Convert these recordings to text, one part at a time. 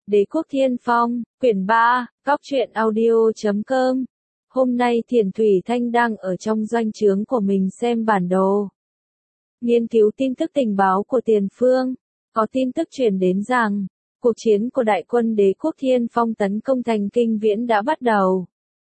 Đế quốc Thiên Phong, quyển 3, Góc truyện audio.com. Hôm nay Thiền Thủy Thanh đang ở trong doanh trướng của mình xem bản đồ. Nghiên cứu tin tức tình báo của tiền phương. Có tin tức truyền đến rằng, cuộc chiến của đại quân đế quốc Thiên Phong tấn công thành Kinh Viễn đã bắt đầu.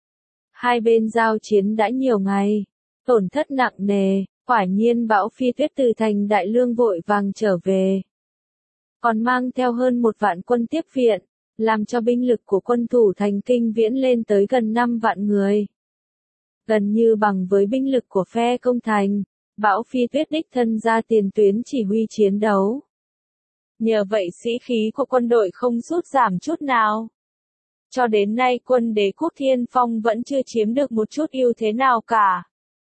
Hai bên giao chiến đã nhiều ngày, tổn thất nặng nề, quả nhiên Bão Phi Tuyết từ thành Đại Lương vội vàng trở về. Còn mang theo hơn 1 vạn quân tiếp viện, làm cho binh lực của quân thủ thành Kinh Viễn lên tới gần 5 vạn người. Gần như bằng với binh lực của phe công thành, Bão Phi Tuyết đích thân ra tiền tuyến chỉ huy chiến đấu. Nhờ vậy sĩ khí của quân đội không sút giảm chút nào. Cho đến nay quân đế quốc Thiên Phong vẫn chưa chiếm được một chút ưu thế nào cả.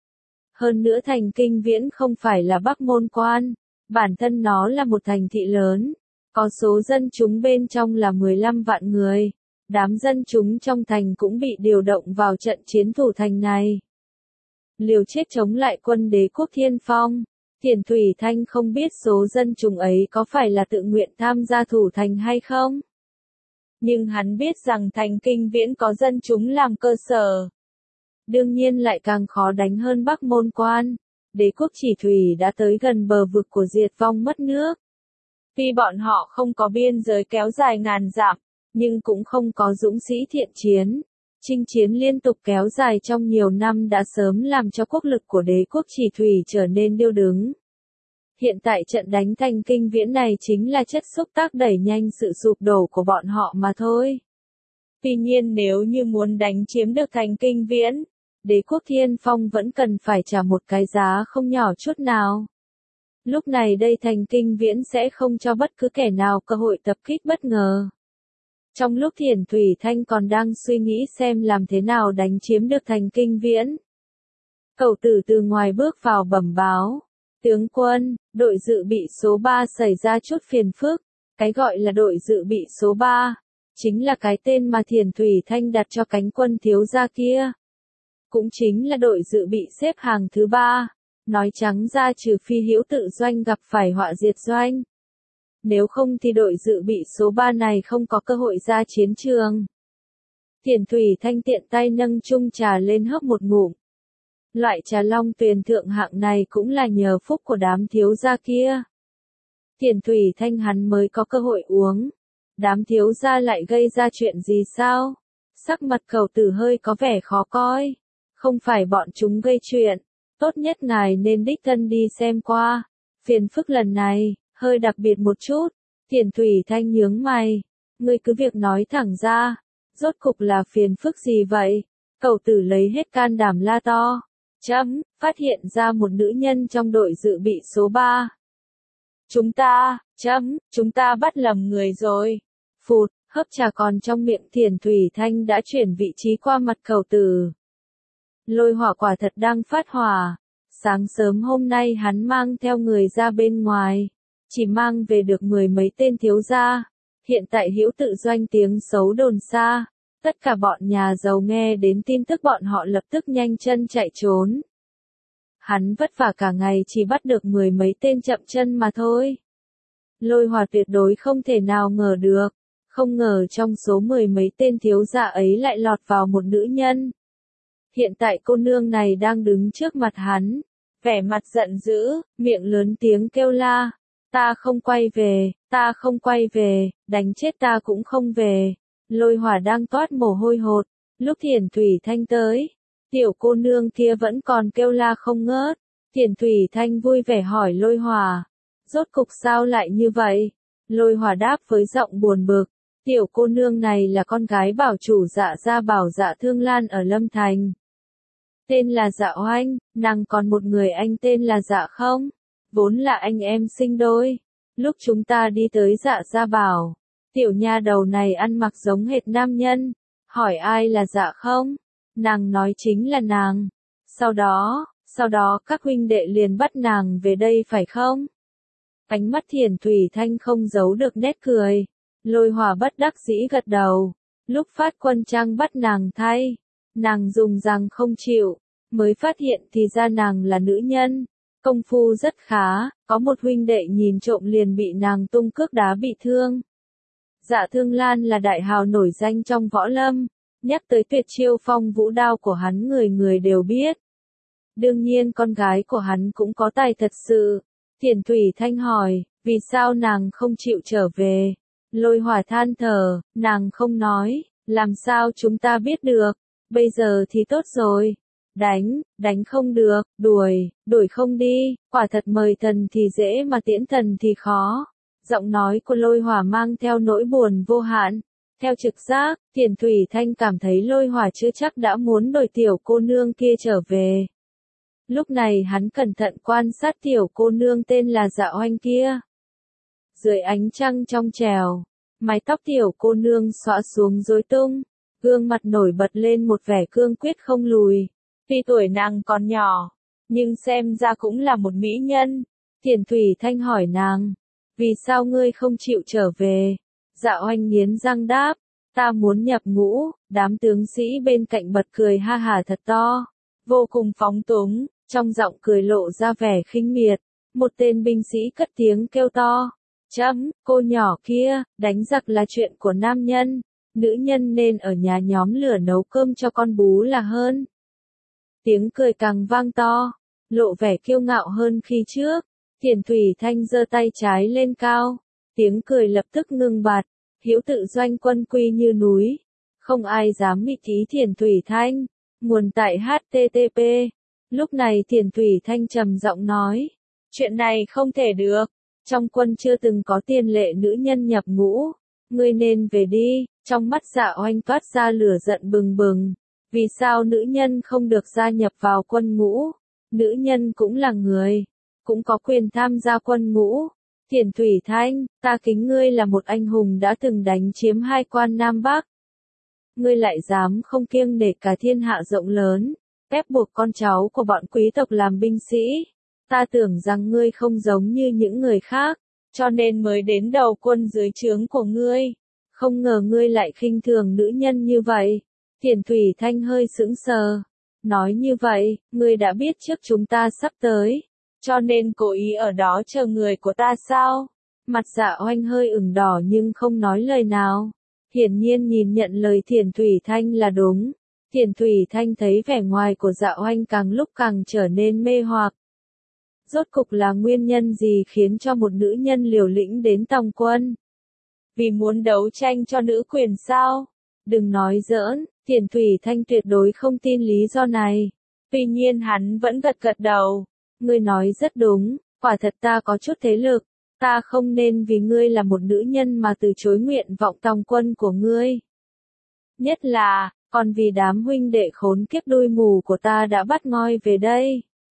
Hơn nữa thành Kinh Viễn không phải là Bắc Môn Quan, bản thân nó là một thành thị lớn, có số dân chúng bên trong là 15 vạn người, đám dân chúng trong thành cũng bị điều động vào trận chiến thủ thành này. Liều chết chống lại quân đế quốc Thiên Phong, Thiền Thủy Thanh không biết số dân chúng ấy có phải là tự nguyện tham gia thủ thành hay không. Nhưng hắn biết rằng thành Kinh Viễn có dân chúng làm cơ sở. Đương nhiên lại càng khó đánh hơn Bắc Môn Quan, đế quốc Chỉ Thủy đã tới gần bờ vực của diệt vong mất nước. Tuy bọn họ không có biên giới kéo dài ngàn dặm, nhưng cũng không có dũng sĩ thiện chiến. Chinh chiến liên tục kéo dài trong nhiều năm đã sớm làm cho quốc lực của đế quốc Chỉ Thủy trở nên điêu đứng. Hiện tại trận đánh thành Kinh Viễn này chính là chất xúc tác đẩy nhanh sự sụp đổ của bọn họ mà thôi. Tuy nhiên nếu như muốn đánh chiếm được thành Kinh Viễn, đế quốc Thiên Phong vẫn cần phải trả một cái giá không nhỏ chút nào. Lúc này đây thành Kinh Viễn sẽ không cho bất cứ kẻ nào cơ hội tập kích bất ngờ. Trong lúc Thiền Thủy Thanh còn đang suy nghĩ xem làm thế nào đánh chiếm được thành Kinh Viễn, Cẩu Tử từ ngoài bước vào bẩm báo. Tướng quân, đội dự bị số 3 xảy ra chút phiền phức. Cái gọi là đội dự bị số 3, chính là cái tên mà Thiền Thủy Thanh đặt cho cánh quân thiếu gia kia. Cũng chính là đội dự bị xếp hàng thứ 3. Nói trắng ra trừ phi Hữu Tự Doanh gặp phải họa diệt doanh. Nếu không thì đội dự bị số 3 này không có cơ hội ra chiến trường. Thiền Thủy Thanh tiện tay nâng chung trà lên hớp một ngụm. Loại trà long tuyền thượng hạng này cũng là nhờ phúc của đám thiếu gia kia. Thiền Thủy Thanh hắn mới có cơ hội uống. Đám thiếu gia lại gây ra chuyện gì sao? Sắc mặt Cẩu Tử hơi có vẻ khó coi. Không phải bọn chúng gây chuyện. Tốt nhất ngài nên đích thân đi xem qua. Phiền phức lần này, hơi đặc biệt một chút. Thiền Thủy Thanh nhướng mày. Ngươi cứ việc nói thẳng ra. Rốt cục là phiền phức gì vậy? Cẩu Tử lấy hết can đảm la to. Phát hiện ra một nữ nhân trong đội dự bị số 3. Chúng ta bắt lầm người rồi. Phụt, hớp trà còn trong miệng Thiền Thủy Thanh đã chuyển vị trí qua mặt Cẩu Tử. Lôi hỏa quả thật đang phát hỏa. Sáng sớm hôm nay hắn mang theo người ra bên ngoài, chỉ mang về được 10 mấy tên thiếu gia. Hiện tại Hữu Tự Doanh tiếng xấu đồn xa. Tất cả bọn nhà giàu nghe đến tin tức bọn họ lập tức nhanh chân chạy trốn. Hắn vất vả cả ngày chỉ bắt được 10 mấy tên chậm chân mà thôi. Lôi Hòa tuyệt đối không thể nào ngờ được. Không ngờ trong số 10 mấy tên thiếu gia ấy lại lọt vào một nữ nhân. Hiện tại cô nương này đang đứng trước mặt hắn. Vẻ mặt giận dữ, miệng lớn tiếng kêu la. Ta không quay về, đánh chết ta cũng không về. Lôi Hỏa đang toát mồ hôi hột, lúc Thiền Thủy Thanh tới, tiểu cô nương kia vẫn còn kêu la không ngớt. Thiền Thủy Thanh vui vẻ hỏi Lôi Hỏa, rốt cục sao lại như vậy? Lôi Hỏa đáp với giọng buồn bực, tiểu cô nương này là con gái bảo chủ Dạ gia Bảo Dạ Thương Lan ở Lâm Thành. Tên là Dạ Oanh, nàng còn một người anh tên là Dạ Không, vốn là anh em sinh đôi. Lúc chúng ta đi tới Dạ gia Bảo, tiểu nha đầu này ăn mặc giống hệt nam nhân, hỏi ai là Dạ Không, nàng nói chính là nàng. Sau đó các huynh đệ liền bắt nàng về đây phải không? Ánh mắt Thiền Thủy Thanh không giấu được nét cười. Lôi Hỏa bất đắc dĩ gật đầu. Lúc Phát Quân Trang bắt nàng thay, nàng dùng rằng không chịu, mới phát hiện thì ra nàng là nữ nhân. Công phu rất khá, có một huynh đệ nhìn trộm liền bị nàng tung cước đá bị thương. Dạ Thương Lan là đại hào nổi danh trong võ lâm, nhắc tới tuyệt chiêu phong vũ đao của hắn người người đều biết. Đương nhiên con gái của hắn cũng có tài thật sự. Thiền Thủy Thanh hỏi, vì sao nàng không chịu trở về? Lôi Hỏa than thở, nàng không nói, làm sao chúng ta biết được, bây giờ thì tốt rồi. Đánh không được, đuổi không đi, quả thật mời thần thì dễ mà tiễn thần thì khó. Giọng nói của Lôi Hỏa mang theo nỗi buồn vô hạn. Theo trực giác, Thiền Thủy Thanh cảm thấy Lôi Hỏa chưa chắc đã muốn đổi tiểu cô nương kia trở về. Lúc này hắn cẩn thận quan sát tiểu cô nương tên là Dạ Oanh kia. Dưới ánh trăng trong trèo, mái tóc tiểu cô nương xõa xuống rối tung, gương mặt nổi bật lên một vẻ cương quyết không lùi. Tuy tuổi nàng còn nhỏ, nhưng xem ra cũng là một mỹ nhân. Thiền Thủy Thanh hỏi nàng, vì sao ngươi không chịu trở về? Dạ Oanh nghiến răng đáp, ta muốn nhập ngũ. Đám tướng sĩ bên cạnh bật cười ha hả thật to, vô cùng phóng túng, trong giọng cười lộ ra vẻ khinh miệt. Một tên binh sĩ cất tiếng kêu to, cô nhỏ kia, đánh giặc là chuyện của nam nhân, nữ nhân nên ở nhà nhóm lửa nấu cơm cho con bú là hơn. Tiếng cười càng vang to, lộ vẻ kiêu ngạo hơn khi trước. Thiền Thủy Thanh giơ tay trái lên cao, tiếng cười lập tức ngưng bặt, hữu tự doanh quân quy như núi, không ai dám mị thí Thiền Thủy Thanh. Nguồn tại HTTP. Lúc này Thiền Thủy Thanh trầm giọng nói, chuyện này không thể được, trong quân chưa từng có tiền lệ nữ nhân nhập ngũ, ngươi nên về đi. Trong mắt Dạ Oanh toát ra lửa giận bừng bừng, vì sao nữ nhân không được gia nhập vào quân ngũ? Nữ nhân cũng là người, cũng có quyền tham gia quân ngũ. Thiền Thủy Thanh, ta kính ngươi là một anh hùng đã từng đánh chiếm 2 quan Nam Bắc. Ngươi lại dám không kiêng nể cả thiên hạ rộng lớn, ép buộc con cháu của bọn quý tộc làm binh sĩ. Ta tưởng rằng ngươi không giống như những người khác, cho nên mới đến đầu quân dưới trướng của ngươi. Không ngờ ngươi lại khinh thường nữ nhân như vậy. Thiền Thủy Thanh hơi sững sờ. Nói như vậy, ngươi đã biết trước chúng ta sắp tới, cho nên cố ý ở đó chờ người của ta sao? Mặt Dạ Oanh hơi ửng đỏ nhưng không nói lời nào. Hiển nhiên nhìn nhận lời Thiền Thủy Thanh là đúng. Thiền Thủy Thanh thấy vẻ ngoài của Dạ Oanh càng lúc càng trở nên mê hoặc. Rốt cục là nguyên nhân gì khiến cho một nữ nhân liều lĩnh đến tòng quân? Vì muốn đấu tranh cho nữ quyền sao? Đừng nói giỡn, Thiền Thủy Thanh tuyệt đối không tin lý do này. Tuy nhiên hắn vẫn gật gật đầu. Ngươi nói rất đúng, quả thật ta có chút thế lực. Ta không nên vì ngươi là một nữ nhân mà từ chối nguyện vọng tòng quân của ngươi. Nhất là, còn vì đám huynh đệ khốn kiếp đuôi mù của ta đã bắt ngoi về đây.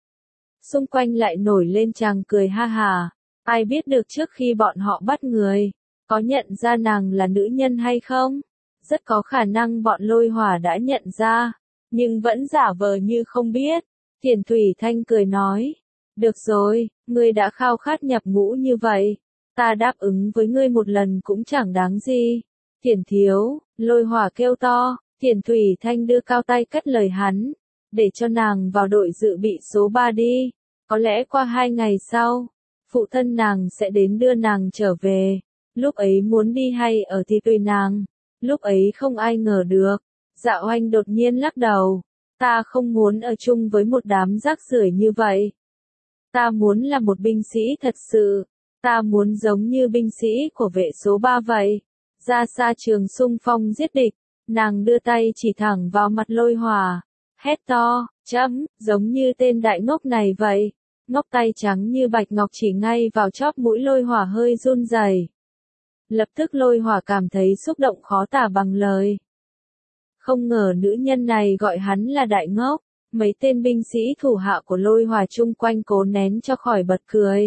Xung quanh lại nổi lên tràng cười ha hả. Ai biết được trước khi bọn họ bắt người, có nhận ra nàng là nữ nhân hay không? Rất có khả năng bọn Lôi Hỏa đã nhận ra, nhưng vẫn giả vờ như không biết. Thiền Thủy Thanh cười nói, được rồi, ngươi đã khao khát nhập ngũ như vậy, ta đáp ứng với ngươi một lần cũng chẳng đáng gì. Thiền thiếu, Lôi Hỏa kêu to. Thiền Thủy Thanh đưa cao tay cất lời hắn, để cho nàng vào đội dự bị số 3 đi. Có lẽ qua 2 ngày sau, phụ thân nàng sẽ đến đưa nàng trở về. Lúc ấy muốn đi hay ở thì tùy nàng. Lúc ấy không ai ngờ được. Dạ Oanh đột nhiên lắc đầu. Ta không muốn ở chung với một đám rác rưởi như vậy. Ta muốn là một binh sĩ thật sự. Ta muốn giống như binh sĩ của vệ số 3 vậy. Ra xa trường xung phong giết địch. Nàng đưa tay chỉ thẳng vào mặt Lôi Hỏa. Hét to, giống như tên đại ngốc này vậy. Ngốc tay trắng như bạch ngọc chỉ ngay vào chóp mũi Lôi Hỏa hơi run rẩy. Lập tức Lôi Hỏa cảm thấy xúc động khó tả bằng lời. Không ngờ nữ nhân này gọi hắn là đại ngốc. Mấy tên binh sĩ thủ hạ của Lôi Hỏa chung quanh cố nén cho khỏi bật cười.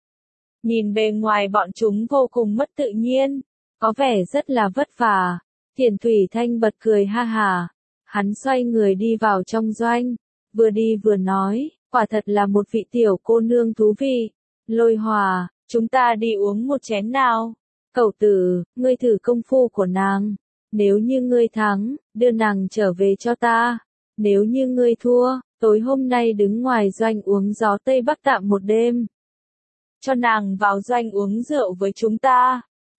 Nhìn bề ngoài bọn chúng vô cùng mất tự nhiên, có vẻ rất là vất vả. Thiền Thủy Thanh bật cười ha hả. Hắn xoay người đi vào trong doanh, vừa đi vừa nói, quả thật là một vị tiểu cô nương thú vị. Lôi Hỏa, chúng ta đi uống một chén nào. Cẩu tử, ngươi thử công phu của nàng. Nếu như ngươi thắng, đưa nàng trở về cho ta. Nếu như ngươi thua, tối hôm nay đứng ngoài doanh uống gió Tây Bắc tạm một đêm. Cho nàng vào doanh uống rượu với chúng ta.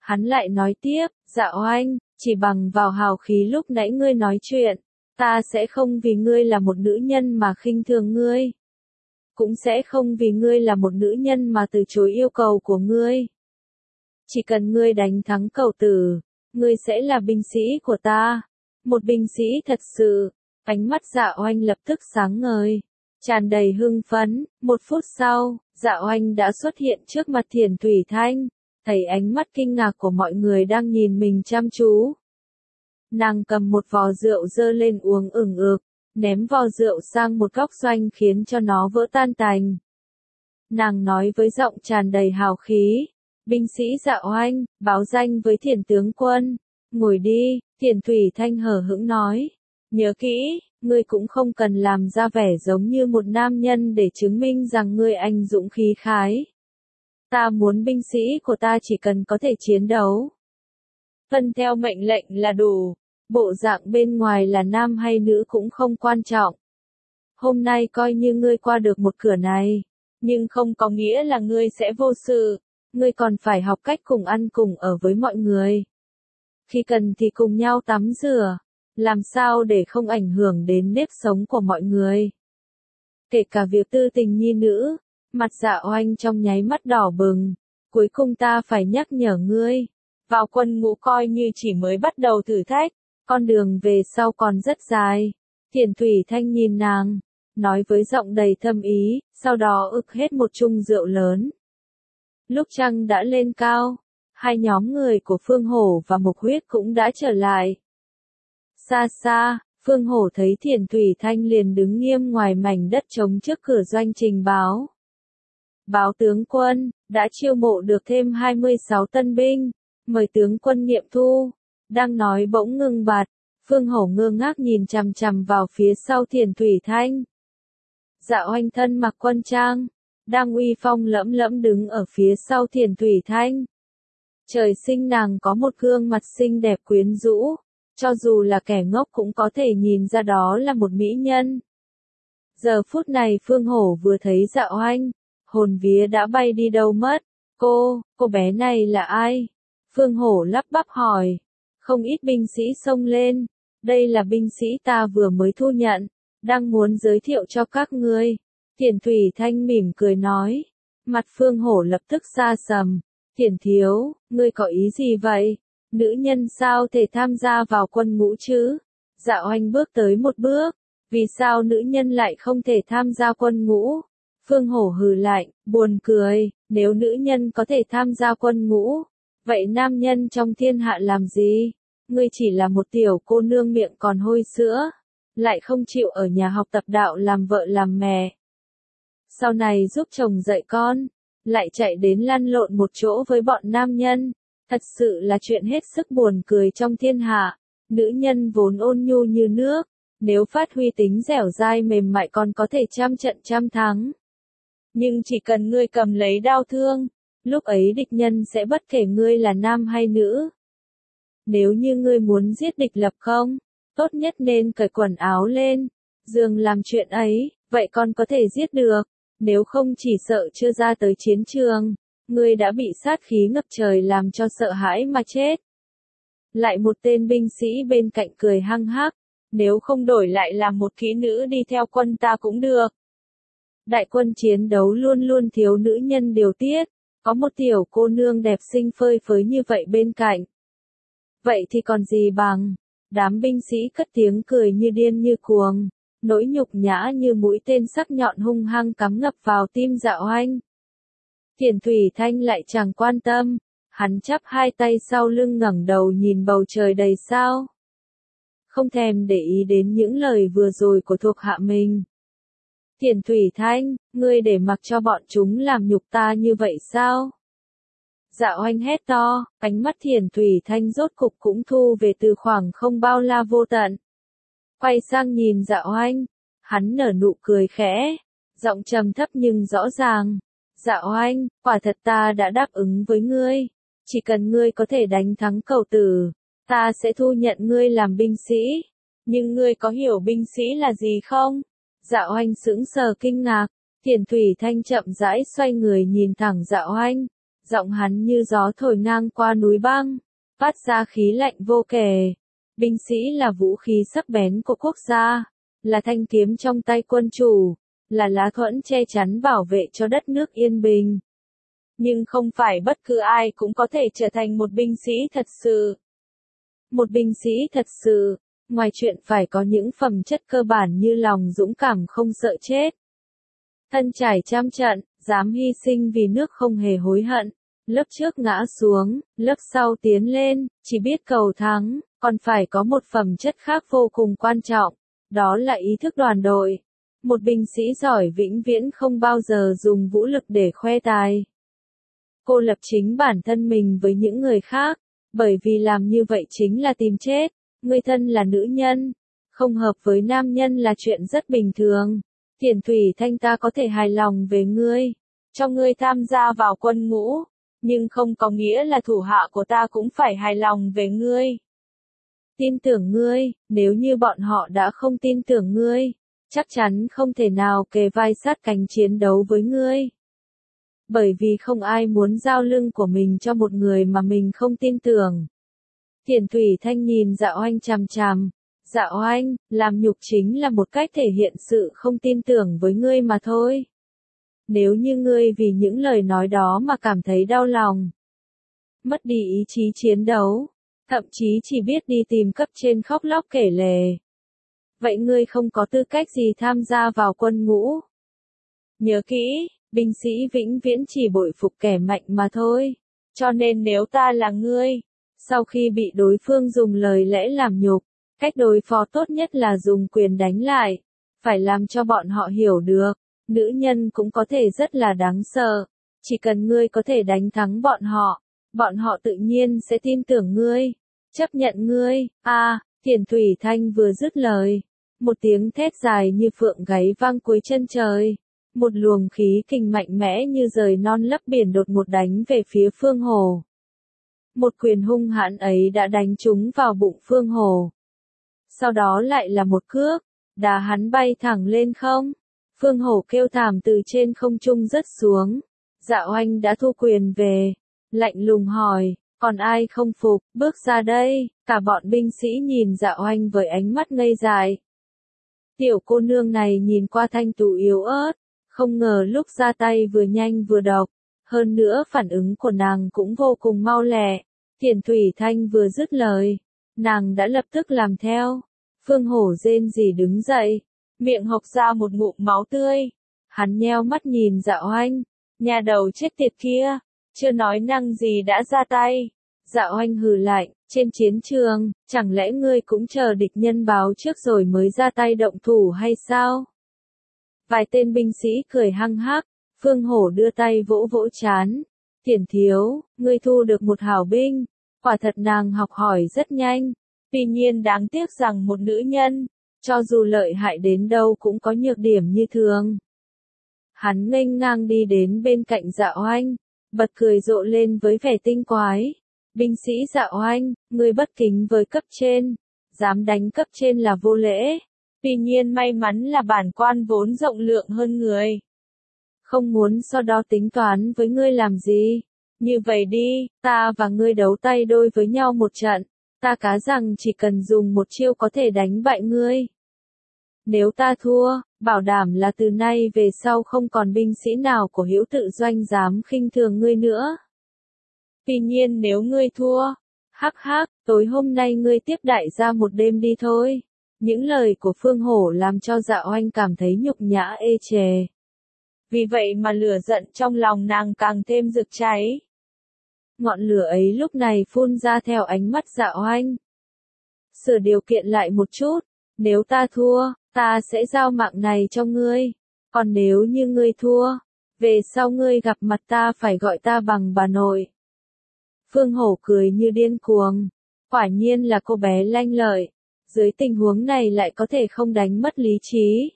Hắn lại nói tiếp, Dạ Oanh, chỉ bằng vào hào khí lúc nãy ngươi nói chuyện, ta sẽ không vì ngươi là một nữ nhân mà khinh thường ngươi. Cũng sẽ không vì ngươi là một nữ nhân mà từ chối yêu cầu của ngươi. Chỉ cần ngươi đánh thắng cầu tử, ngươi sẽ là binh sĩ của ta. Một binh sĩ thật sự. Ánh mắt Dạ Oanh lập tức sáng ngời, tràn đầy hưng phấn. Một phút sau, Dạ Oanh đã xuất hiện trước mặt Thiển Thủy Thanh, thấy ánh mắt kinh ngạc của mọi người đang nhìn mình chăm chú. Nàng cầm một vò rượu dơ lên uống ửng ực, ném vò rượu sang một góc doanh khiến cho nó vỡ tan tành. Nàng nói với giọng tràn đầy hào khí, binh sĩ Dạ Oanh, báo danh với Thiển tướng quân, ngồi đi. Thiển Thủy Thanh hờ hững nói, nhớ kỹ, ngươi cũng không cần làm ra vẻ giống như một nam nhân để chứng minh rằng ngươi anh dũng khí khái. Ta muốn binh sĩ của ta chỉ cần có thể chiến đấu, tuân theo mệnh lệnh là đủ, bộ dạng bên ngoài là nam hay nữ cũng không quan trọng. Hôm nay coi như ngươi qua được một cửa này, nhưng không có nghĩa là ngươi sẽ vô sự, ngươi còn phải học cách cùng ăn cùng ở với mọi người. Khi cần thì cùng nhau tắm rửa, làm sao để không ảnh hưởng đến nếp sống của mọi người. Kể cả việc tư tình nhi nữ, mặt Dạ Oanh trong nháy mắt đỏ bừng, cuối cùng ta phải nhắc nhở ngươi, vào quân ngũ coi như chỉ mới bắt đầu thử thách, con đường về sau còn rất dài. Thiển Thủy Thanh nhìn nàng, nói với giọng đầy thâm ý, sau đó ực hết một chung rượu lớn. Lúc trăng đã lên cao, hai nhóm người của Phương Hổ và Mục Huyết cũng đã trở lại. Xa xa, Phương Hổ thấy Thiển Thủy Thanh liền đứng nghiêm ngoài mảnh đất trống trước cửa doanh trình báo. Báo tướng quân, đã chiêu mộ được thêm 26 tân binh, mời tướng quân nghiệm thu. Đang nói bỗng ngưng bặt, Phương Hổ ngơ ngác nhìn chằm chằm vào phía sau Thiển Thủy Thanh. Dạ Oanh thân mặc quân trang, đang uy phong lẫm lẫm đứng ở phía sau Thiển Thủy Thanh. Trời sinh nàng có một gương mặt xinh đẹp quyến rũ, cho dù là kẻ ngốc cũng có thể nhìn ra đó là một mỹ nhân. Giờ phút này Phương Hổ vừa thấy Dạ Oanh, hồn vía đã bay đi đâu mất. Cô bé này là ai? Phương Hổ lắp bắp hỏi. Không ít binh sĩ xông lên. Đây là binh sĩ ta vừa mới thu nhận, đang muốn giới thiệu cho các ngươi. Thiển Thủy Thanh mỉm cười nói. Mặt Phương Hổ lập tức xa sầm. Thiển thiếu, ngươi có ý gì vậy? Nữ nhân sao thể tham gia vào quân ngũ chứ? Dạ Oanh bước tới một bước. Vì sao nữ nhân lại không thể tham gia quân ngũ? Phương Hổ hừ lạnh, buồn cười, nếu nữ nhân có thể tham gia quân ngũ, vậy nam nhân trong thiên hạ làm gì? Ngươi chỉ là một tiểu cô nương miệng còn hôi sữa, lại không chịu ở nhà học tập đạo làm vợ làm mẹ. Sau này giúp chồng dạy con, lại chạy đến lăn lộn một chỗ với bọn nam nhân, thật sự là chuyện hết sức buồn cười trong thiên hạ. Nữ nhân vốn ôn nhu như nước, nếu phát huy tính dẻo dai mềm mại còn có thể trăm trận trăm thắng. Nhưng chỉ cần ngươi cầm lấy đao thương, lúc ấy địch nhân sẽ bất kể ngươi là nam hay nữ. Nếu như ngươi muốn giết địch lập công, tốt nhất nên cởi quần áo lên, giường làm chuyện ấy, vậy còn có thể giết được. Nếu không chỉ sợ chưa ra tới chiến trường, ngươi đã bị sát khí ngập trời làm cho sợ hãi mà chết. Lại một tên binh sĩ bên cạnh cười hăng hắc, nếu không đổi lại làm một kỹ nữ đi theo quân ta cũng được. Đại quân chiến đấu luôn luôn thiếu nữ nhân điều tiết, có một tiểu cô nương đẹp xinh phơi phới như vậy bên cạnh. Vậy thì còn gì bằng, đám binh sĩ cất tiếng cười như điên như cuồng, nỗi nhục nhã như mũi tên sắc nhọn hung hăng cắm ngập vào tim Dạ Oanh. Thiển Thủy Thanh lại chẳng quan tâm, hắn chắp hai tay sau lưng ngẩng đầu nhìn bầu trời đầy sao. Không thèm để ý đến những lời vừa rồi của thuộc hạ mình. Thiển Thủy Thanh, ngươi để mặc cho bọn chúng làm nhục ta như vậy sao? Dạ Oanh hét to, ánh mắt Thiển Thủy Thanh rốt cục cũng thu về từ khoảng không bao la vô tận. Quay sang nhìn Dạ Oanh, hắn nở nụ cười khẽ, giọng trầm thấp nhưng rõ ràng. Dạ Oanh, quả thật ta đã đáp ứng với ngươi, chỉ cần ngươi có thể đánh thắng cầu tử, ta sẽ thu nhận ngươi làm binh sĩ. Nhưng ngươi có hiểu binh sĩ là gì không? Dạ Oanh sững sờ kinh ngạc, Thiển Thủy Thanh chậm rãi xoay người nhìn thẳng Dạ Oanh, Giọng hắn như gió thổi ngang qua núi băng, phát ra khí lạnh vô kể. Binh sĩ là vũ khí sắc bén của quốc gia, là thanh kiếm trong tay quân chủ, là lá thuẫn che chắn bảo vệ cho đất nước yên bình. Nhưng không phải bất cứ ai cũng có thể trở thành một binh sĩ thật sự. Một binh sĩ thật sự, ngoài chuyện phải có những phẩm chất cơ bản như lòng dũng cảm không sợ chết, thân trải trăm trận, dám hy sinh vì nước không hề hối hận, lớp trước ngã xuống, lớp sau tiến lên, chỉ biết cầu thắng, còn phải có một phẩm chất khác vô cùng quan trọng, đó là ý thức đoàn đội. Một binh sĩ giỏi vĩnh viễn không bao giờ dùng vũ lực để khoe tài, cô lập chính bản thân mình với những người khác, bởi vì làm như vậy chính là tìm chết. Người thân là nữ nhân, không hợp với nam nhân là chuyện rất bình thường. Tiền Thủy Thanh, ta có thể hài lòng về ngươi, cho ngươi tham gia vào quân ngũ, nhưng không có nghĩa là thủ hạ của ta cũng phải hài lòng về ngươi. Tin tưởng ngươi, nếu như bọn họ đã không tin tưởng ngươi, chắc chắn không thể nào kề vai sát cánh chiến đấu với ngươi. Bởi vì không ai muốn giao lưng của mình cho một người mà mình không tin tưởng. Tiền Thủy Thanh nhìn Dạ Oanh chằm chằm. Dạ Oanh, làm nhục chính là một cách thể hiện sự không tin tưởng với ngươi mà thôi. Nếu như ngươi vì những lời nói đó mà cảm thấy đau lòng, mất đi ý chí chiến đấu, thậm chí chỉ biết đi tìm cấp trên khóc lóc kể lể, vậy ngươi không có tư cách gì tham gia vào quân ngũ. Nhớ kỹ, binh sĩ vĩnh viễn chỉ bội phục kẻ mạnh mà thôi. Cho nên nếu ta là ngươi, sau khi bị đối phương dùng lời lẽ làm nhục, cách đối phó tốt nhất là dùng quyền đánh lại. Phải làm cho bọn họ hiểu được, nữ nhân cũng có thể rất là đáng sợ. Chỉ cần ngươi có thể đánh thắng bọn họ tự nhiên sẽ tin tưởng ngươi, chấp nhận ngươi. Tiền Thủy Thanh vừa dứt lời, một tiếng thét dài như phượng gáy vang cuối chân trời. Một luồng khí kình mạnh mẽ như rời non lấp biển đột ngột đánh về phía Phương Hổ. Một quyền hung hãn ấy đã đánh trúng vào bụng Phương Hổ. Sau đó lại là một cước, đá hắn bay thẳng lên không. Phương Hổ kêu thảm từ trên không trung rớt xuống. Dạ Oanh đã thu quyền về, lạnh lùng hỏi, còn ai không phục, bước ra đây. Cả bọn binh sĩ nhìn Dạ Oanh với ánh mắt ngây dại. Tiểu cô nương này nhìn qua thanh tú yếu ớt, không ngờ lúc ra tay vừa nhanh vừa độc, hơn nữa phản ứng của nàng cũng vô cùng mau lẹ. Tiền Thủy Thanh vừa dứt lời, nàng đã lập tức làm theo. Phương Hổ rên rỉ đứng dậy, miệng hộc ra một ngụm máu tươi. Hắn nheo mắt nhìn Dạ Oanh, nhà đầu chết tiệt kia, chưa nói năng gì đã ra tay. Dạ Oanh hừ lạnh, trên chiến trường, chẳng lẽ ngươi cũng chờ địch nhân báo trước rồi mới ra tay động thủ hay sao? Vài tên binh sĩ cười hăng hắc, Phương Hổ đưa tay vỗ vỗ trán. Tiền thiếu, ngươi thu được một hảo binh, quả thật nàng học hỏi rất nhanh. Tuy nhiên đáng tiếc rằng một nữ nhân, cho dù lợi hại đến đâu cũng có nhược điểm như thường. Hắn nghênh ngang đi đến bên cạnh Dạ Oanh, bật cười rộ lên với vẻ tinh quái. Binh sĩ Dạ Oanh, ngươi bất kính với cấp trên, dám đánh cấp trên là vô lễ. Tuy nhiên may mắn là bản quan vốn rộng lượng hơn người. Không muốn so đo tính toán với ngươi làm gì. Như vậy đi, ta và ngươi đấu tay đôi với nhau một trận. Ta cá rằng chỉ cần dùng một chiêu có thể đánh bại ngươi. Nếu ta thua, bảo đảm là từ nay về sau không còn binh sĩ nào của Hữu Tự Doanh dám khinh thường ngươi nữa. Tuy nhiên nếu ngươi thua, hắc hắc, tối hôm nay ngươi tiếp đại gia một đêm đi thôi. Những lời của Phương Hổ làm cho Dạ Oanh cảm thấy nhục nhã ê chề. Vì vậy mà lửa giận trong lòng nàng càng thêm rực cháy. Ngọn lửa ấy lúc này phun ra theo ánh mắt Dạ Oanh. Sửa điều kiện lại một chút, nếu ta thua, ta sẽ giao mạng này cho ngươi. Còn nếu như ngươi thua, về sau ngươi gặp mặt ta phải gọi ta bằng bà nội. Phương Hổ cười như điên cuồng. Quả nhiên là cô bé lanh lợi. Dưới tình huống này lại có thể không đánh mất lý trí.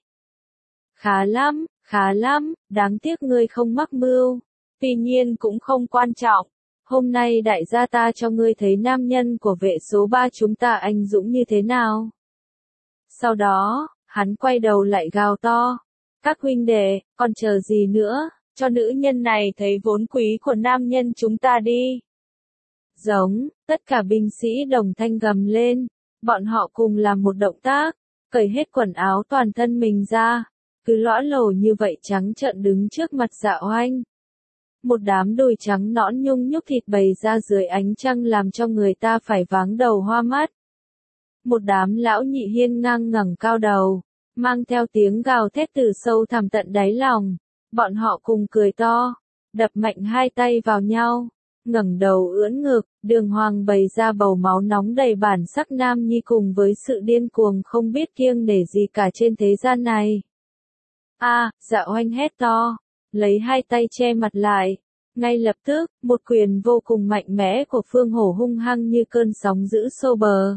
Khá lắm, đáng tiếc ngươi không mắc mưu. Tuy nhiên cũng không quan trọng. Hôm nay đại gia ta cho ngươi thấy nam nhân của vệ số 3 chúng ta anh dũng như thế nào. Sau đó, hắn quay đầu lại gào to. Các huynh đệ, còn chờ gì nữa, cho nữ nhân này thấy vốn quý của nam nhân chúng ta đi. Giống, tất cả binh sĩ đồng thanh gầm lên, bọn họ cùng làm một động tác, cởi hết quần áo toàn thân mình ra, cứ lõa lồ như vậy trắng trợn đứng trước mặt Dạ Oanh. Một đám đùi trắng nõn nhung nhúc thịt bày ra dưới ánh trăng làm cho người ta phải váng đầu hoa mắt. Một đám lão nhị hiên ngang ngẩng cao đầu, mang theo tiếng gào thét từ sâu thẳm tận đáy lòng. Bọn họ cùng cười to, đập mạnh hai tay vào nhau, ngẩng đầu ưỡn ngực, đường hoàng bày ra bầu máu nóng đầy bản sắc nam nhi cùng với sự điên cuồng không biết kiêng nể gì cả trên thế gian này. Dạ Oanh hét to, lấy hai tay che mặt lại. Ngay lập tức, một quyền vô cùng mạnh mẽ của Phương Hổ hung hăng như cơn sóng dữ xô bờ.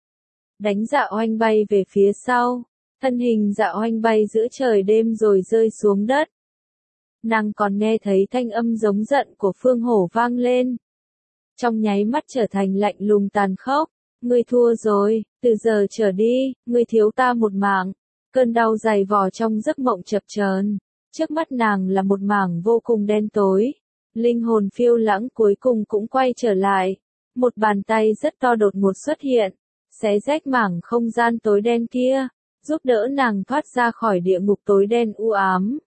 Đánh Dạ Oanh bay về phía sau, thân hình Dạ Oanh bay giữa trời đêm rồi rơi xuống đất. Nàng còn nghe thấy thanh âm giống giận của Phương Hổ vang lên. Trong nháy mắt trở thành lạnh lùng tàn khốc, ngươi thua rồi, từ giờ trở đi, ngươi thiếu ta một mạng. Cơn đau dày vò trong giấc mộng chập chờn, trước mắt nàng là một mảng vô cùng đen tối. Linh hồn phiêu lãng cuối cùng cũng quay trở lại, một bàn tay rất to đột ngột xuất hiện, xé rách mảng không gian tối đen kia, giúp đỡ nàng thoát ra khỏi địa ngục tối đen u ám.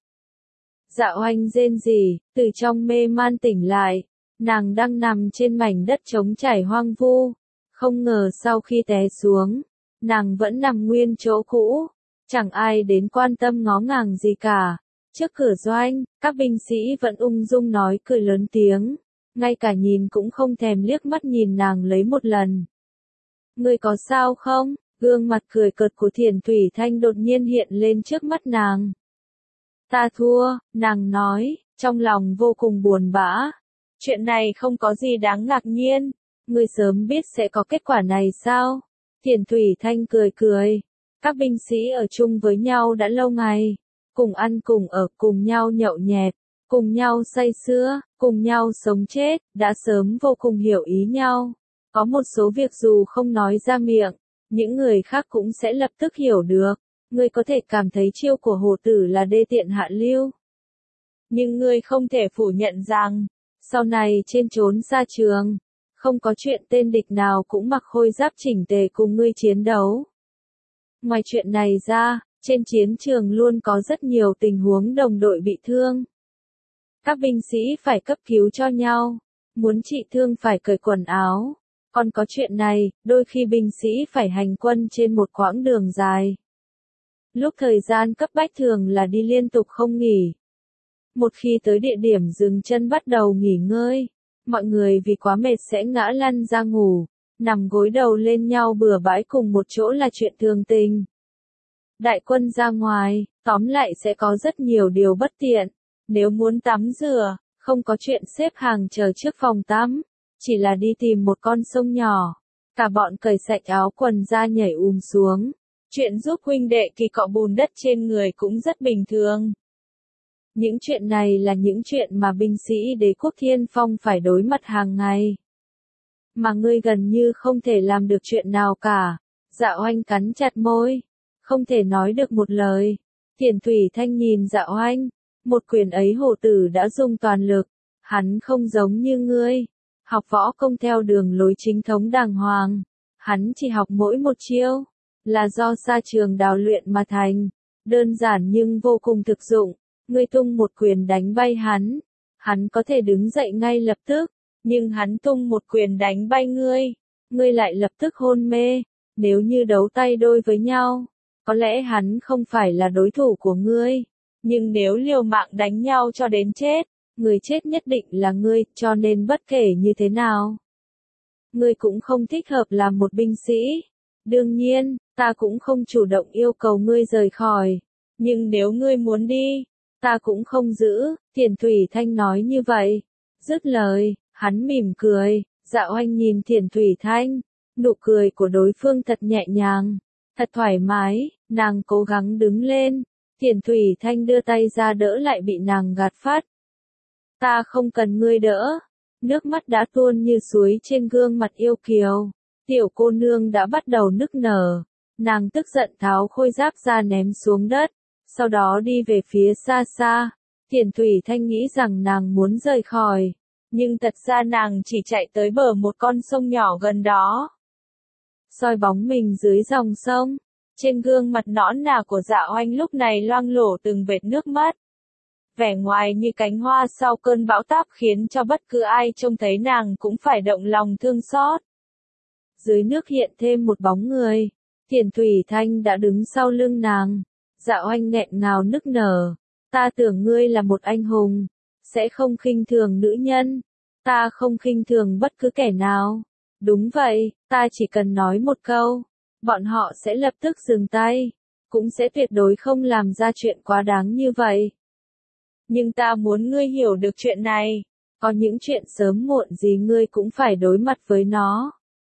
Dạ Oanh rên rỉ, từ trong mê man tỉnh lại, nàng đang nằm trên mảnh đất trống trải hoang vu, không ngờ sau khi té xuống, nàng vẫn nằm nguyên chỗ cũ, chẳng ai đến quan tâm ngó ngàng gì cả. Trước cửa doanh, các binh sĩ vẫn ung dung nói cười lớn tiếng, ngay cả nhìn cũng không thèm liếc mắt nhìn nàng lấy một lần. Ngươi có sao không? Gương mặt cười cợt của Thiền Thủy Thanh đột nhiên hiện lên trước mắt nàng. Ta thua, nàng nói, trong lòng vô cùng buồn bã. Chuyện này không có gì đáng ngạc nhiên, ngươi sớm biết sẽ có kết quả này sao? Thiền Thủy Thanh cười cười, các binh sĩ ở chung với nhau đã lâu ngày. Cùng ăn cùng ở, cùng nhau nhậu nhẹt, cùng nhau say sưa, cùng nhau sống chết, đã sớm vô cùng hiểu ý nhau. Có một số việc dù không nói ra miệng, những người khác cũng sẽ lập tức hiểu được. Ngươi có thể cảm thấy chiêu của Hồ Tử là đê tiện hạ lưu. Nhưng ngươi không thể phủ nhận rằng, sau này trên trốn xa trường, không có chuyện tên địch nào cũng mặc khôi giáp chỉnh tề cùng ngươi chiến đấu. Ngoài chuyện này ra, trên chiến trường luôn có rất nhiều tình huống đồng đội bị thương. Các binh sĩ phải cấp cứu cho nhau, muốn trị thương phải cởi quần áo. Còn có chuyện này, đôi khi binh sĩ phải hành quân trên một quãng đường dài. Lúc thời gian cấp bách thường là đi liên tục không nghỉ. Một khi tới địa điểm dừng chân bắt đầu nghỉ ngơi, mọi người vì quá mệt sẽ ngã lăn ra ngủ, nằm gối đầu lên nhau bừa bãi cùng một chỗ là chuyện thường tình. Đại quân ra ngoài, tóm lại sẽ có rất nhiều điều bất tiện. Nếu muốn tắm rửa, không có chuyện xếp hàng chờ trước phòng tắm, chỉ là đi tìm một con sông nhỏ. Cả bọn cởi sạch áo quần ra nhảy xuống. Chuyện giúp huynh đệ kỳ cọ bùn đất trên người cũng rất bình thường. Những chuyện này là những chuyện mà binh sĩ đế quốc Thiên Phong phải đối mặt hàng ngày. Mà ngươi gần như không thể làm được chuyện nào cả. Dạ Oanh cắn chặt môi, không thể nói được một lời. Thiền Thủy Thanh nhìn Dạ Oanh, một quyền ấy Hồ Tử đã dùng toàn lực, hắn không giống như ngươi, học võ công theo đường lối chính thống đàng hoàng, hắn chỉ học mỗi một chiêu, là do xa trường đào luyện mà thành, đơn giản nhưng vô cùng thực dụng. Ngươi tung một quyền đánh bay hắn có thể đứng dậy ngay lập tức, nhưng hắn tung một quyền đánh bay ngươi lại lập tức hôn mê. Nếu như đấu tay đôi với nhau, có lẽ hắn không phải là đối thủ của ngươi, nhưng nếu liều mạng đánh nhau cho đến chết, người chết nhất định là ngươi, cho nên bất kể như thế nào, ngươi cũng không thích hợp làm một binh sĩ. Đương nhiên, ta cũng không chủ động yêu cầu ngươi rời khỏi, nhưng nếu ngươi muốn đi, ta cũng không giữ. Thiền Thủy Thanh nói như vậy. Dứt lời, hắn mỉm cười. Dạ Oanh nhìn Thiền Thủy Thanh, nụ cười của đối phương thật nhẹ nhàng, thật thoải mái. Nàng cố gắng đứng lên, Thiền Thủy Thanh đưa tay ra đỡ lại bị nàng gạt phát. Ta không cần ngươi đỡ. Nước mắt đã tuôn như suối trên gương mặt yêu kiều. Tiểu cô nương đã bắt đầu nức nở. Nàng tức giận tháo khôi giáp ra ném xuống đất, sau đó đi về phía xa xa. Thiền Thủy Thanh nghĩ rằng nàng muốn rời khỏi, nhưng thật ra nàng chỉ chạy tới bờ một con sông nhỏ gần đó. Soi bóng mình dưới dòng sông, trên gương mặt nõn nà của Dạ Oanh lúc này loang lổ từng vệt nước mắt. Vẻ ngoài như cánh hoa sau cơn bão táp khiến cho bất cứ ai trông thấy nàng cũng phải động lòng thương xót. Dưới nước hiện thêm một bóng người, Thiền Thủy Thanh đã đứng sau lưng nàng. Dạ Oanh nghẹn ngào nức nở, ta tưởng ngươi là một anh hùng, sẽ không khinh thường nữ nhân, ta không khinh thường bất cứ kẻ nào. Đúng vậy, ta chỉ cần nói một câu, bọn họ sẽ lập tức dừng tay, cũng sẽ tuyệt đối không làm ra chuyện quá đáng như vậy. Nhưng ta muốn ngươi hiểu được chuyện này, có những chuyện sớm muộn gì ngươi cũng phải đối mặt với nó.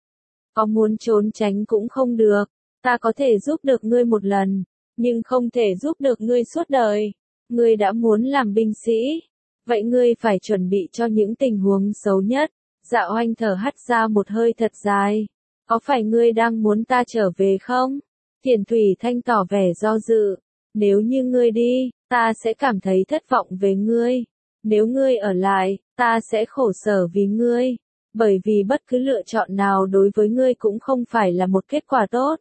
Có muốn trốn tránh cũng không được, ta có thể giúp được ngươi một lần, nhưng không thể giúp được ngươi suốt đời. Ngươi đã muốn làm binh sĩ, vậy ngươi phải chuẩn bị cho những tình huống xấu nhất. Dạ Oanh thở hắt ra một hơi thật dài. Có phải ngươi đang muốn ta trở về không? Thiền Thủy Thanh tỏ vẻ do dự. Nếu như ngươi đi, ta sẽ cảm thấy thất vọng về ngươi. Nếu ngươi ở lại, ta sẽ khổ sở vì ngươi. Bởi vì bất cứ lựa chọn nào đối với ngươi cũng không phải là một kết quả tốt.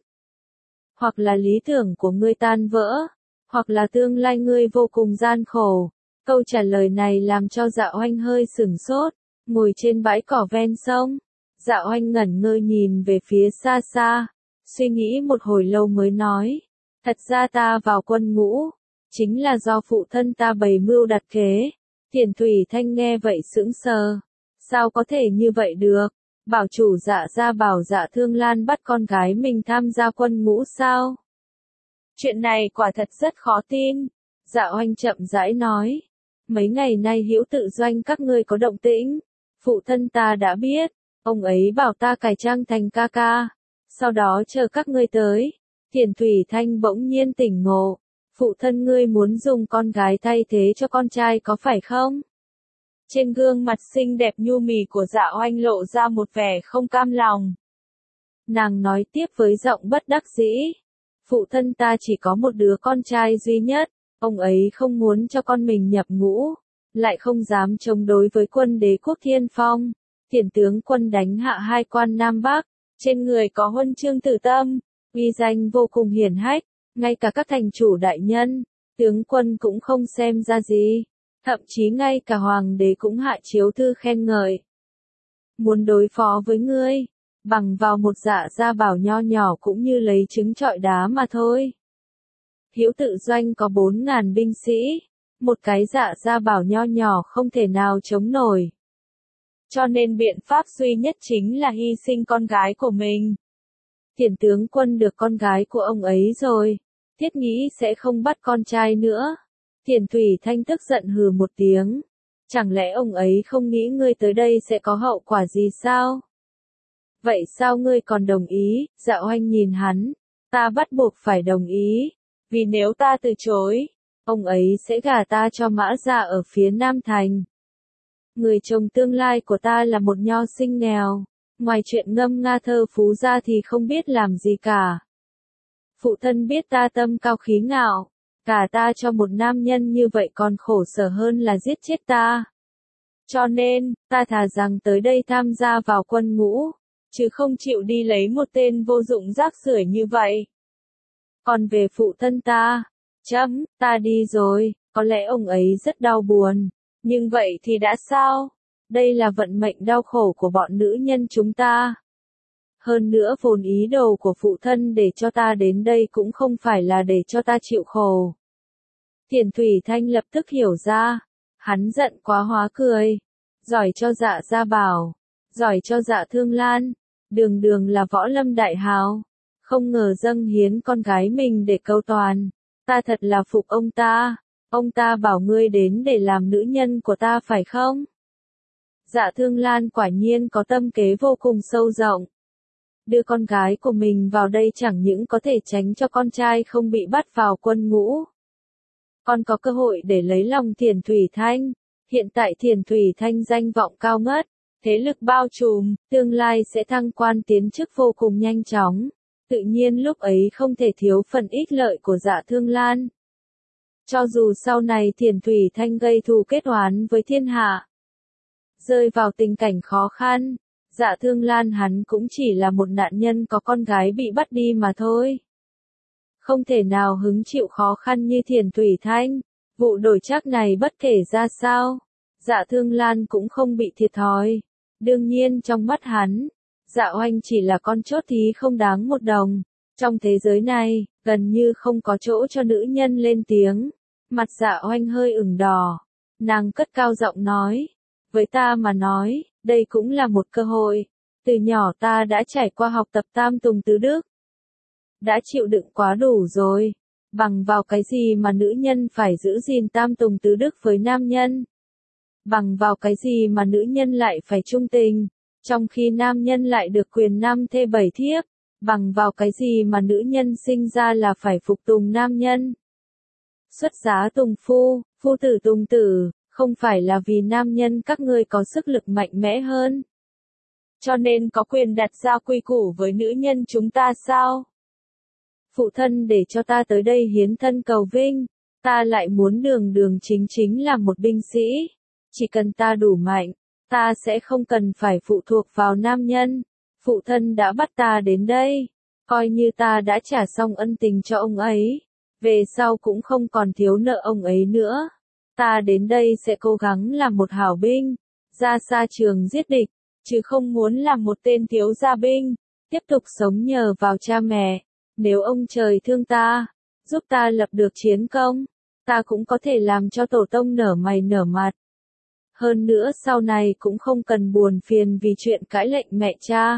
Hoặc là lý tưởng của ngươi tan vỡ, hoặc là tương lai ngươi vô cùng gian khổ. Câu trả lời này làm cho Dạ Oanh hơi sửng sốt, ngồi trên bãi cỏ ven sông. Dạ Oanh ngẩn ngơ nhìn về phía xa xa, suy nghĩ một hồi lâu mới nói, thật ra ta vào quân ngũ, chính là do phụ thân ta bày mưu đặt kế. Thiền Thủy Thanh nghe vậy sững sờ, sao có thể như vậy được? Bảo chủ Dạ gia bảo Dạ Thương Lan bắt con gái mình tham gia quân ngũ sao? Chuyện này quả thật rất khó tin. Dạ Oanh chậm rãi nói, mấy ngày nay Hữu Tự Doanh các ngươi có động tĩnh, phụ thân ta đã biết, ông ấy bảo ta cải trang thành ca ca, sau đó chờ các ngươi tới. Thiền Thủy Thanh bỗng nhiên tỉnh ngộ, phụ thân ngươi muốn dùng con gái thay thế cho con trai có phải không? Trên gương mặt xinh đẹp nhu mì của Dạ Oanh lộ ra một vẻ không cam lòng. Nàng nói tiếp với giọng bất đắc dĩ, phụ thân ta chỉ có một đứa con trai duy nhất, ông ấy không muốn cho con mình nhập ngũ, lại không dám chống đối với quân đế quốc Thiên Phong. Tiền tướng quân đánh hạ hai quan Nam Bắc, trên người có huân chương Tử Tâm, uy danh vô cùng hiển hách, ngay cả các thành chủ đại nhân, tướng quân cũng không xem ra gì, thậm chí ngay cả hoàng đế cũng hạ chiếu thư khen ngợi. Muốn đối phó với ngươi, bằng vào một Dạ gia bảo nho nhỏ cũng như lấy trứng trọi đá mà thôi. Hữu Tự Doanh có 4.000 binh sĩ, một cái Dạ gia bảo nho nhỏ không thể nào chống nổi. Cho nên biện pháp duy nhất chính là hy sinh con gái của mình. Tiền tướng quân được con gái của ông ấy rồi, thiết nghĩ sẽ không bắt con trai nữa. Thiền Thủy Thanh tức giận hừ một tiếng. Chẳng lẽ ông ấy không nghĩ ngươi tới đây sẽ có hậu quả gì sao? Vậy sao ngươi còn đồng ý? Dạ Oanh nhìn hắn. Ta bắt buộc phải đồng ý. Vì nếu ta từ chối, ông ấy sẽ gả ta cho Mã gia ở phía Nam Thành. Người chồng tương lai của ta là một nho sinh nghèo. Ngoài chuyện ngâm nga thơ phú ra thì không biết làm gì cả. Phụ thân biết ta tâm cao khí ngạo. Cả ta cho một nam nhân như vậy còn khổ sở hơn là giết chết ta. Cho nên, ta thà rằng tới đây tham gia vào quân ngũ, chứ không chịu đi lấy một tên vô dụng rác rưởi như vậy. Còn về phụ thân ta, ta đi rồi, có lẽ ông ấy rất đau buồn, nhưng vậy thì đã sao? Đây là vận mệnh đau khổ của bọn nữ nhân chúng ta. Hơn nữa vốn ý đồ của phụ thân để cho ta đến đây cũng không phải là để cho ta chịu khổ. Thiền Thủy Thanh lập tức hiểu ra, hắn giận quá hóa cười, giỏi cho Dạ gia bảo, giỏi cho Dạ Thương Lan, đường đường là võ lâm đại hào, không ngờ dâng hiến con gái mình để câu toàn, ta thật là phục ông ta bảo ngươi đến để làm nữ nhân của ta phải không? Dạ Thương Lan quả nhiên có tâm kế vô cùng sâu rộng. Đưa con gái của mình vào đây chẳng những có thể tránh cho con trai không bị bắt vào quân ngũ, còn có cơ hội để lấy lòng Thiền Thủy Thanh. Hiện tại Thiền Thủy Thanh danh vọng cao ngất, thế lực bao trùm, tương lai sẽ thăng quan tiến chức vô cùng nhanh chóng. Tự nhiên lúc ấy không thể thiếu phần ích lợi của Dạ Thương Lan. Cho dù sau này Thiền Thủy Thanh gây thù kết oán với thiên hạ, rơi vào tình cảnh khó khăn, Dạ Thương Lan hắn cũng chỉ là một nạn nhân có con gái bị bắt đi mà thôi. Không thể nào hứng chịu khó khăn như Thiền Thủy Thanh. Vụ đổi trác này bất kể ra sao, Dạ Thương Lan cũng không bị thiệt thòi. Đương nhiên trong mắt hắn, Dạ Oanh chỉ là con chốt thí không đáng một đồng. Trong thế giới này, gần như không có chỗ cho nữ nhân lên tiếng. Mặt Dạ Oanh hơi ửng đỏ. Nàng cất cao giọng nói. Với ta mà nói, đây cũng là một cơ hội. Từ nhỏ ta đã trải qua học tập Tam Tùng Tứ Đức. Đã chịu đựng quá đủ rồi. Bằng vào cái gì mà nữ nhân phải giữ gìn Tam Tùng Tứ Đức với nam nhân? Bằng vào cái gì mà nữ nhân lại phải trung tình, trong khi nam nhân lại được quyền 5 thê 7 thiếp? Bằng vào cái gì mà nữ nhân sinh ra là phải phục tùng nam nhân? Xuất giá tùng phu, phu tử tùng tử, không phải là vì nam nhân các ngươi có sức lực mạnh mẽ hơn, cho nên có quyền đặt ra quy củ với nữ nhân chúng ta sao? Phụ thân để cho ta tới đây hiến thân cầu vinh, ta lại muốn đường đường chính chính là một binh sĩ. Chỉ cần ta đủ mạnh, ta sẽ không cần phải phụ thuộc vào nam nhân. Phụ thân đã bắt ta đến đây, coi như ta đã trả xong ân tình cho ông ấy. Về sau cũng không còn thiếu nợ ông ấy nữa. Ta đến đây sẽ cố gắng làm một hảo binh, ra xa trường giết địch, chứ không muốn làm một tên thiếu gia binh, tiếp tục sống nhờ vào cha mẹ. Nếu ông trời thương ta, giúp ta lập được chiến công, ta cũng có thể làm cho tổ tông nở mày nở mặt. Hơn nữa sau này cũng không cần buồn phiền vì chuyện cãi lệnh mẹ cha.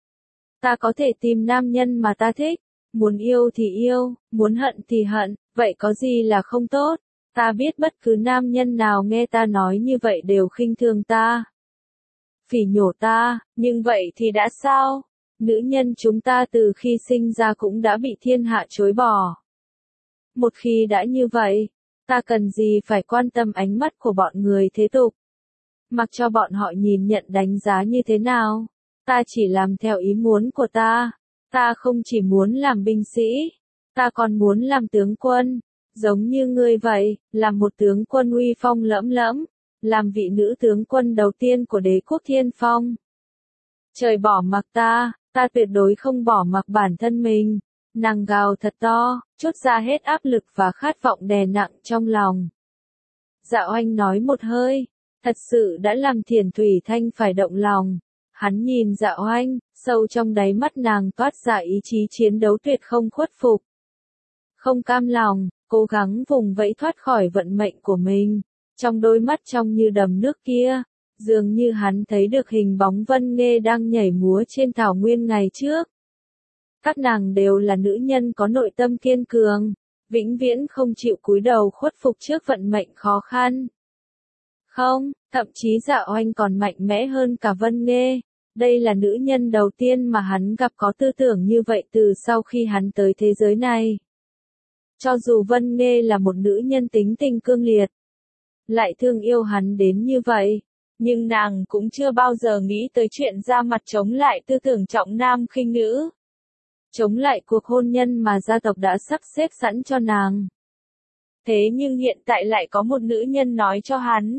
Ta có thể tìm nam nhân mà ta thích, muốn yêu thì yêu, muốn hận thì hận, vậy có gì là không tốt? Ta biết bất cứ nam nhân nào nghe ta nói như vậy đều khinh thường ta, phỉ nhổ ta, nhưng vậy thì đã sao? Nữ nhân chúng ta từ khi sinh ra cũng đã bị thiên hạ chối bỏ. Một khi đã như vậy, ta cần gì phải quan tâm ánh mắt của bọn người thế tục? Mặc cho bọn họ nhìn nhận đánh giá như thế nào, ta chỉ làm theo ý muốn của ta. Ta không chỉ muốn làm binh sĩ, ta còn muốn làm tướng quân, giống như ngươi vậy, làm một tướng quân uy phong lẫm lẫm, làm vị nữ tướng quân đầu tiên của đế quốc Thiên Phong. Trời bỏ mặc ta tuyệt đối không bỏ mặc bản thân mình. Nàng gào thật to, trút ra hết áp lực và khát vọng đè nặng trong lòng. Dạ Oanh nói một hơi, thật sự đã làm Thiền Thủy Thanh phải động lòng. Hắn nhìn Dạ Oanh, sâu trong đáy mắt nàng toát ra ý chí chiến đấu tuyệt không khuất phục. Không cam lòng, cố gắng vùng vẫy thoát khỏi vận mệnh của mình. Trong đôi mắt trong như đầm nước kia, dường như hắn thấy được hình bóng Vân Nghê đang nhảy múa trên thảo nguyên ngày trước. Các nàng đều là nữ nhân có nội tâm kiên cường, vĩnh viễn không chịu cúi đầu khuất phục trước vận mệnh khó khăn. Không, thậm chí Dạ Oanh còn mạnh mẽ hơn cả Vân Nghê. Đây là nữ nhân đầu tiên mà hắn gặp có tư tưởng như vậy từ sau khi hắn tới thế giới này. Cho dù Vân Nghê là một nữ nhân tính tình cương liệt, lại thương yêu hắn đến như vậy, nhưng nàng cũng chưa bao giờ nghĩ tới chuyện ra mặt chống lại tư tưởng trọng nam khinh nữ. Chống lại cuộc hôn nhân mà gia tộc đã sắp xếp sẵn cho nàng. Thế nhưng hiện tại lại có một nữ nhân nói cho hắn.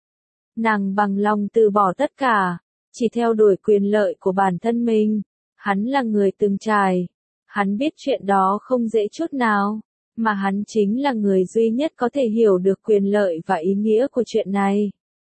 Nàng bằng lòng từ bỏ tất cả, chỉ theo đuổi quyền lợi của bản thân mình. Hắn là người từng trải. Hắn biết chuyện đó không dễ chút nào, mà hắn chính là người duy nhất có thể hiểu được quyền lợi và ý nghĩa của chuyện này.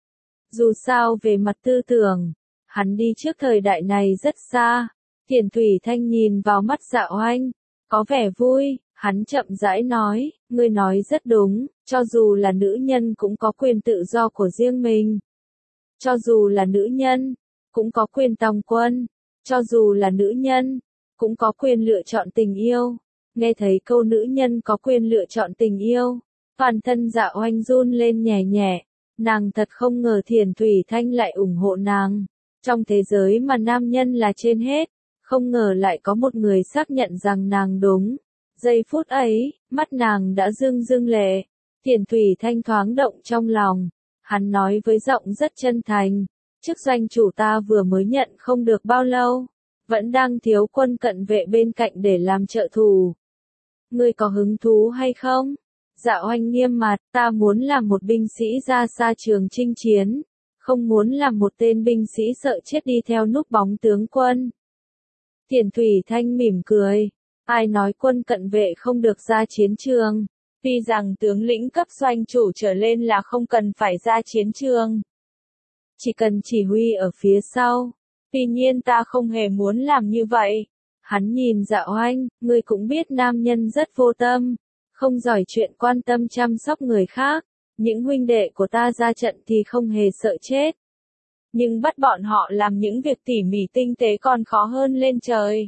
Dù sao về mặt tư tưởng, hắn đi trước thời đại này rất xa. Thiền Thủy Thanh nhìn vào mắt Dạ Oanh, có vẻ vui, hắn chậm rãi nói, ngươi nói rất đúng, cho dù là nữ nhân cũng có quyền tự do của riêng mình. Cho dù là nữ nhân, cũng có quyền tòng quân. Cho dù là nữ nhân, cũng có quyền lựa chọn tình yêu. Nghe thấy câu nữ nhân có quyền lựa chọn tình yêu, toàn thân Dạ Oanh run lên nhẹ nhẹ. Nàng thật không ngờ Thiền Thủy Thanh lại ủng hộ nàng. Trong thế giới mà nam nhân là trên hết, không ngờ lại có một người xác nhận rằng nàng đúng. Giây phút ấy, mắt nàng đã rưng rưng lệ. Thiền Thủy Thanh thoáng động trong lòng. Hắn nói với giọng rất chân thành, chức doanh chủ ta vừa mới nhận không được bao lâu, vẫn đang thiếu quân cận vệ bên cạnh để làm trợ thủ. Ngươi có hứng thú hay không? Dạ Oanh nghiêm mặt, ta muốn làm một binh sĩ ra xa trường chinh chiến, không muốn làm một tên binh sĩ sợ chết đi theo núp bóng tướng quân. Thiền Thủy Thanh mỉm cười, ai nói quân cận vệ không được ra chiến trường, tuy rằng tướng lĩnh cấp doanh chủ trở lên là không cần phải ra chiến trường. Chỉ cần chỉ huy ở phía sau, tuy nhiên ta không hề muốn làm như vậy. Hắn nhìn Dạ Oanh, ngươi cũng biết nam nhân rất vô tâm, không giỏi chuyện quan tâm chăm sóc người khác, những huynh đệ của ta ra trận thì không hề sợ chết. Nhưng bắt bọn họ làm những việc tỉ mỉ tinh tế còn khó hơn lên trời.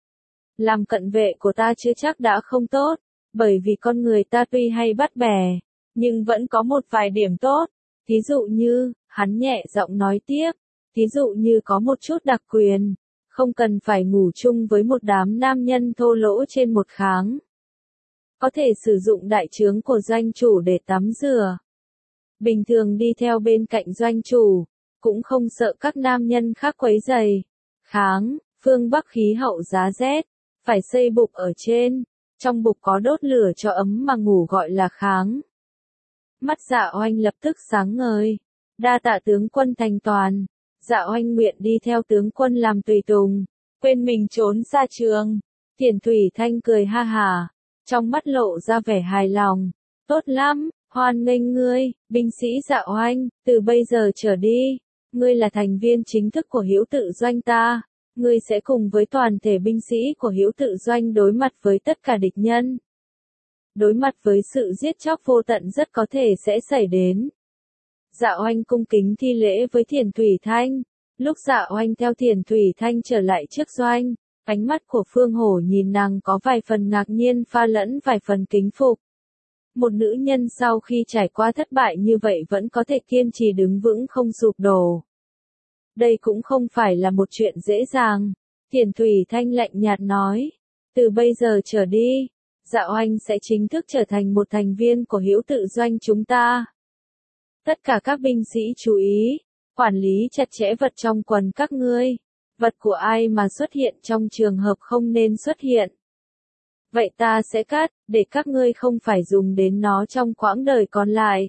Làm cận vệ của ta chưa chắc đã không tốt, bởi vì con người ta tuy hay bắt bẻ, nhưng vẫn có một vài điểm tốt. Thí dụ như, hắn nhẹ giọng nói tiếp, thí dụ như có một chút đặc quyền, không cần phải ngủ chung với một đám nam nhân thô lỗ trên một kháng. Có thể sử dụng đại trướng của doanh chủ để tắm rửa. Bình thường đi theo bên cạnh doanh chủ, cũng không sợ các nam nhân khác quấy rầy. Kháng, phương Bắc khí hậu giá rét, phải xây bục ở trên, trong bục có đốt lửa cho ấm mà ngủ gọi là kháng. Mắt Dạ Oanh lập tức sáng ngời, đa tạ tướng quân thành toàn. Dạ Oanh nguyện đi theo tướng quân làm tùy tùng, quên mình trốn xa trường. Thiền Thủy Thanh cười ha hả, trong mắt lộ ra vẻ hài lòng. Tốt lắm, hoan nghênh ngươi, binh sĩ Dạ Oanh, từ bây giờ trở đi, ngươi là thành viên chính thức của Hữu Tự Doanh ta, ngươi sẽ cùng với toàn thể binh sĩ của Hữu Tự Doanh đối mặt với tất cả địch nhân. Đối mặt với sự giết chóc vô tận rất có thể sẽ xảy đến. Dạ Oanh cung kính thi lễ với Thiền Thủy Thanh. Lúc Dạ Oanh theo Thiền Thủy Thanh trở lại trước doanh, ánh mắt của Phương Hổ nhìn nàng có vài phần ngạc nhiên pha lẫn vài phần kính phục. Một nữ nhân sau khi trải qua thất bại như vậy vẫn có thể kiên trì đứng vững không sụp đổ. Đây cũng không phải là một chuyện dễ dàng. Thiền Thủy Thanh lạnh nhạt nói, từ bây giờ trở đi, Dạ Oanh sẽ chính thức trở thành một thành viên của Hữu Tự Doanh chúng ta. Tất cả các binh sĩ chú ý, quản lý chặt chẽ vật trong quần các ngươi. Vật của ai mà xuất hiện trong trường hợp không nên xuất hiện. Vậy ta sẽ cắt, để các ngươi không phải dùng đến nó trong quãng đời còn lại.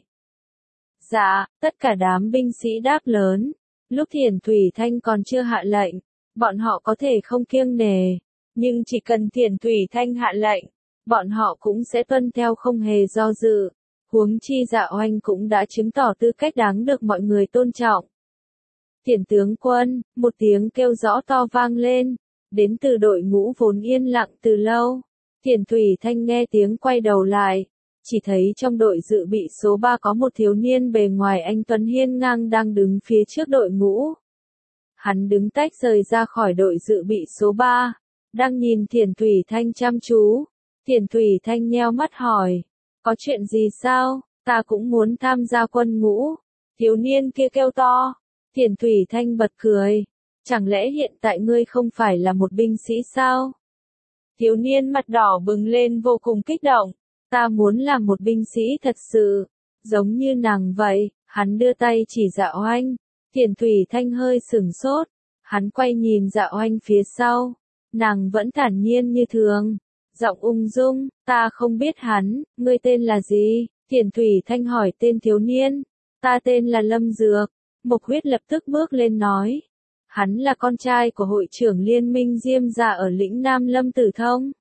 Dạ, tất cả đám binh sĩ đáp lớn. Lúc Thiền Thủy Thanh còn chưa hạ lệnh, bọn họ có thể không kiêng nề. Nhưng chỉ cần Thiền Thủy Thanh hạ lệnh, bọn họ cũng sẽ tuân theo không hề do dự. Huống chi Dạ Oanh cũng đã chứng tỏ tư cách đáng được mọi người tôn trọng. Thiền tướng quân, một tiếng kêu rõ to vang lên, đến từ đội ngũ vốn yên lặng từ lâu. Thiền Thủy Thanh nghe tiếng quay đầu lại, chỉ thấy trong đội dự bị số 3 có một thiếu niên bề ngoài anh tuấn hiên ngang đang đứng phía trước đội ngũ. Hắn đứng tách rời ra khỏi đội dự bị số 3, đang nhìn Thiền Thủy Thanh chăm chú. Thiền Thủy Thanh nheo mắt hỏi, có chuyện gì sao, ta cũng muốn tham gia quân ngũ. Thiếu niên kia kêu to. Thiền Thủy Thanh bật cười, chẳng lẽ hiện tại ngươi không phải là một binh sĩ sao? Thiếu niên mặt đỏ bừng lên vô cùng kích động, ta muốn làm một binh sĩ thật sự, giống như nàng vậy. Hắn đưa tay chỉ Dạ Oanh. Thiền Thủy Thanh hơi sửng sốt, hắn quay nhìn Dạ Oanh phía sau, nàng vẫn thản nhiên như thường, giọng ung dung, ta không biết hắn, ngươi tên là gì? Thiền Thủy Thanh hỏi tên thiếu niên. Ta tên là Lâm Dược. Mộc Huyết lập tức bước lên nói. Hắn là con trai của hội trưởng liên minh Diêm Dạ ở lĩnh Nam Lâm Tử Thông.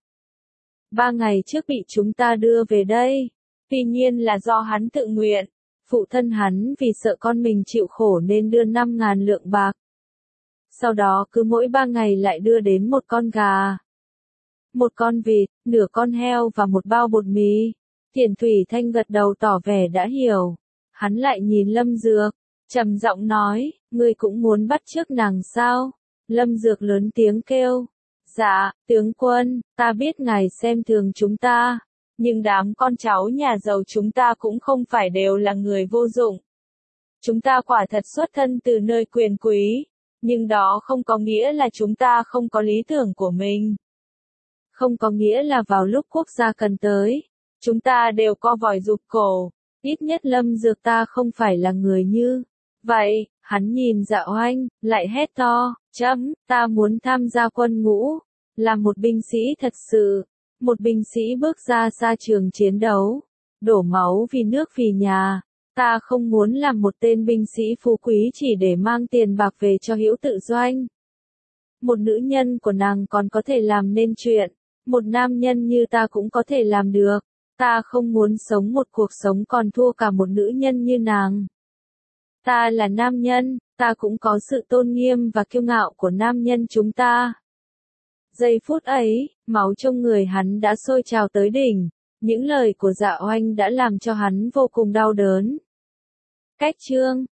3 ngày trước bị chúng ta đưa về đây. Tuy nhiên là do hắn tự nguyện. Phụ thân hắn vì sợ con mình chịu khổ nên đưa 5.000 lượng bạc. Sau đó cứ mỗi 3 ngày lại đưa đến một con gà, một con vịt, nửa con heo và một bao bột mì. Thiền Thủy Thanh gật đầu tỏ vẻ đã hiểu. Hắn lại nhìn Lâm Dược, trầm giọng nói, ngươi cũng muốn bắt chước nàng sao? Lâm Dược lớn tiếng kêu, dạ, tướng quân, ta biết ngài xem thường chúng ta, nhưng đám con cháu nhà giàu chúng ta cũng không phải đều là người vô dụng. Chúng ta quả thật xuất thân từ nơi quyền quý, nhưng đó không có nghĩa là chúng ta không có lý tưởng của mình. Không có nghĩa là vào lúc quốc gia cần tới, chúng ta đều co vòi rụt cổ. Ít nhất Lâm Dược ta không phải là người như vậy. Hắn nhìn Dạ Oanh, lại hét to, ta muốn tham gia quân ngũ, là một binh sĩ thật sự, một binh sĩ bước ra xa trường chiến đấu. đổ máu vì nước vì nhà. Ta không muốn làm một tên binh sĩ phú quý chỉ để mang tiền bạc về cho hữu tự doanh. Một nữ nhân của nàng còn có thể làm nên chuyện, một nam nhân như ta cũng có thể làm được. Ta không muốn sống một cuộc sống còn thua cả một nữ nhân như nàng. Ta là nam nhân, ta cũng có sự tôn nghiêm và kiêu ngạo của nam nhân chúng ta. Giây phút ấy, máu trong người hắn đã sôi trào tới đỉnh, những lời của Dạ Oanh đã làm cho hắn vô cùng đau đớn. Cách chương